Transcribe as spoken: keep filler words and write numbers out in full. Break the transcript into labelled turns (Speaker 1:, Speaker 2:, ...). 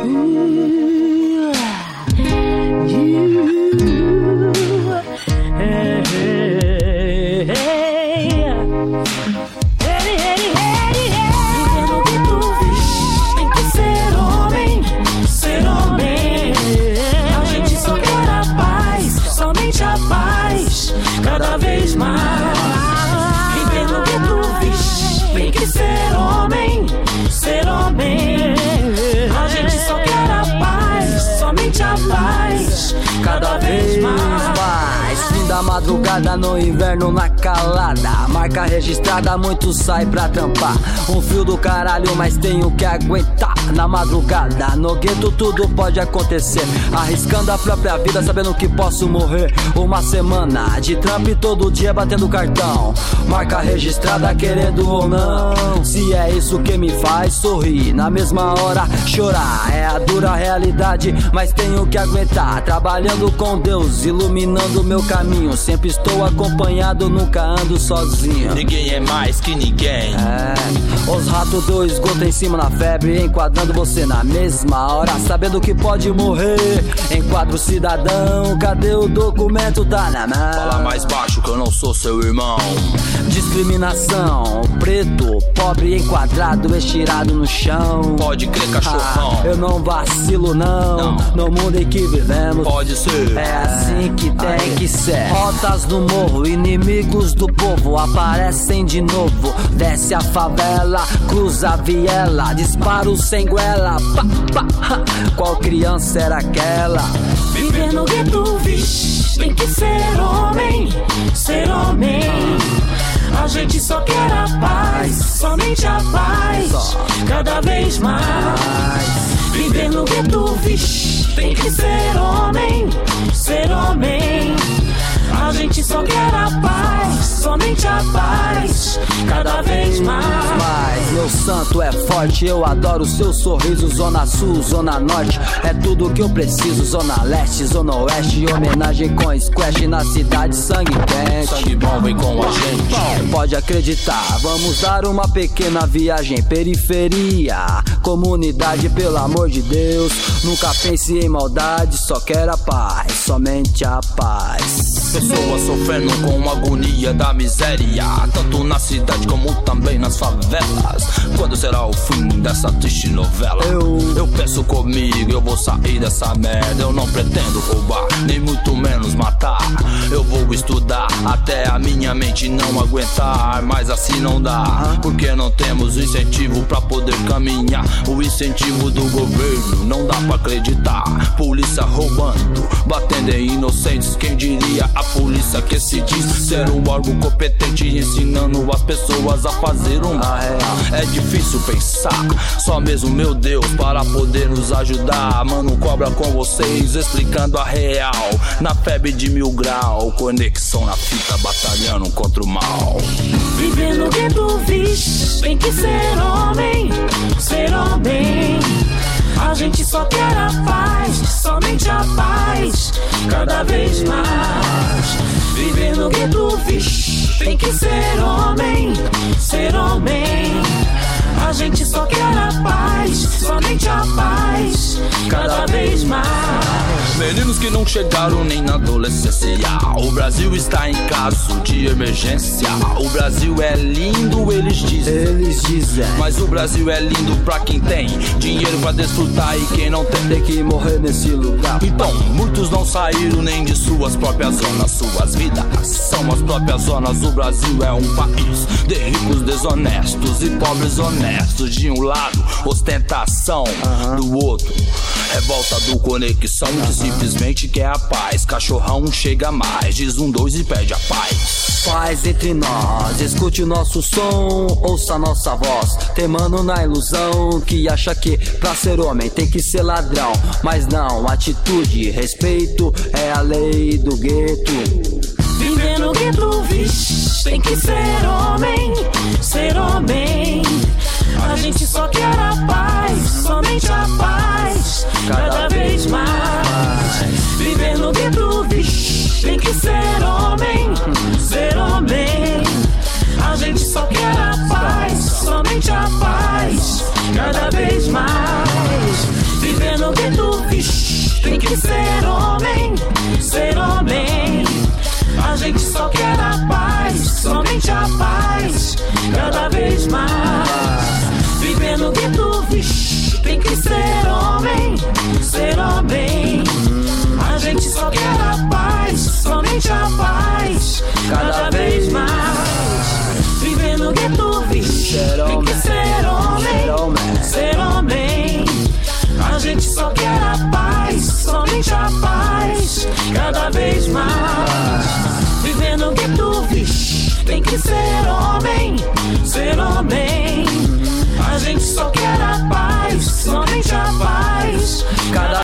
Speaker 1: Cada vez mais viver no gueto, vixe, tem que ser homem, ser homem. A gente só quer a paz, somente a paz. Cada vez mais.
Speaker 2: Fim da madrugada no inverno na calada, marca registrada, muito sai pra trampar. Um fio do caralho, mas tenho que aguentar. Na madrugada, no gueto tudo pode acontecer, arriscando a própria vida, sabendo que posso morrer. Uma semana de trampo e todo dia batendo cartão, marca registrada querendo ou não. Se é isso que me faz sorrir, na mesma hora chorar, é a dura realidade, mas tenho que aguentar. Trabalhando com Deus, iluminando meu caminho, sempre estou acompanhado, nunca ando sozinho.
Speaker 3: Ninguém é mais que ninguém.
Speaker 2: É, os ratos do esgoto em cima na febre, enquadrando você na mesma hora, sabendo que pode morrer. Enquadro cidadão, cadê o documento? Tá na mão.
Speaker 3: Fala mais baixo que eu não sou seu irmão.
Speaker 2: Discriminação, preto, pobre, enquadrado, estirado no chão.
Speaker 3: Pode crer, cachorrão.
Speaker 2: Ah, eu não vacilo não,
Speaker 3: não,
Speaker 2: no mundo em que vivemos.
Speaker 3: Pode ser.
Speaker 2: É assim que tem Aê. que ser. Rotas no morro, inimigos do povo aparecem de novo. Desce a favela, cruza a viela, disparo sem goela. Pá, pá, ha. Qual criança era aquela?
Speaker 1: Viver no gueto, vixe, tem que ser homem, ser homem. A gente só quer a paz, somente a paz. Cada vez mais. Viver no gueto, vixe, tem que ser homem, ser homem. A gente só quer a paz, somente a paz. Cada vez mais.
Speaker 2: Mas meu santo é forte, eu adoro seu sorriso. Zona Sul, Zona Norte, é tudo que eu preciso. Zona Leste, Zona Oeste, homenagem com squash na cidade, sangue quente.
Speaker 3: Sangue bom vem com a gente.
Speaker 2: Pode acreditar, vamos dar uma pequena viagem. Periferia, comunidade, pelo amor de Deus. Nunca pense em maldade, só quero a paz, somente a paz.
Speaker 3: Pessoas sofrendo com a agonia da miséria, tanto na cidade como também nas favelas. Quando será o fim dessa triste novela?
Speaker 2: Eu,
Speaker 3: eu peço comigo, eu vou sair dessa merda. Eu não pretendo roubar, nem muito menos matar. Eu vou estudar até a minha mente não aguentar. Mas assim não dá, porque não temos incentivo pra poder caminhar. O incentivo do governo não dá pra acreditar. Polícia roubando, batendo em inocentes. Quem diria a polícia que se diz ser um órgão competente, ensinando as pessoas a fazer um mal. É difícil pensar, só mesmo meu Deus para poder nos ajudar. Mano, cobra com vocês, explicando a real. Na febre de mil grau, conexão na fita, batalhando contra o mal.
Speaker 1: Viver no gueto, vixe, tem que ser homem, ser homem. A gente só quer a paz, somente a paz. Cada vez mais. Viver no gueto, vixe, tem que ser homem, ser homem. A gente só quer a paz, somente a paz. Cada vez mais.
Speaker 3: Meninos que não chegaram nem na adolescência. O Brasil está em caso de emergência. O Brasil é lindo, eles dizem.
Speaker 2: Eles dizem.
Speaker 3: Mas o Brasil é lindo pra quem tem dinheiro pra desfrutar, e quem não tem
Speaker 2: tem que morrer nesse lugar.
Speaker 3: Então, muitos não saíram nem de suas próprias zonas. Suas vidas são as próprias zonas. O Brasil é um país de ricos desonestos e pobres honestos. De um lado, ostentação, uh-huh. Do outro, revolta do conexão, uh-huh. Que simplesmente quer a paz. Cachorrão chega mais, diz um dois e pede a paz.
Speaker 2: Paz entre nós, escute o nosso som, ouça nossa voz. Tem mano na ilusão que acha que pra ser homem tem que ser ladrão. Mas não, atitude, respeito é a lei do gueto.
Speaker 1: Viver no gueto, vixe, tem que ser homem, ser homem. A gente só quer a paz, somente a paz. Cada vez mais. Viver no gueto, vixe, tem que ser homem, ser homem. A gente só quer a paz, somente a paz. Cada vez mais. Viver no gueto, vixe, tem que ser homem, ser homem. A gente só quer a paz, somente a paz, cada vez mais. Viver no gueto, vixe, tem que ser homem, ser homem. A gente só quer a paz, somente a paz, cada vez mais. Viver no gueto, vixe, tem que ser homem, ser homem. A gente só quer a paz, somente a paz, cada vez mais. Viver no gueto, vixe, tem que ser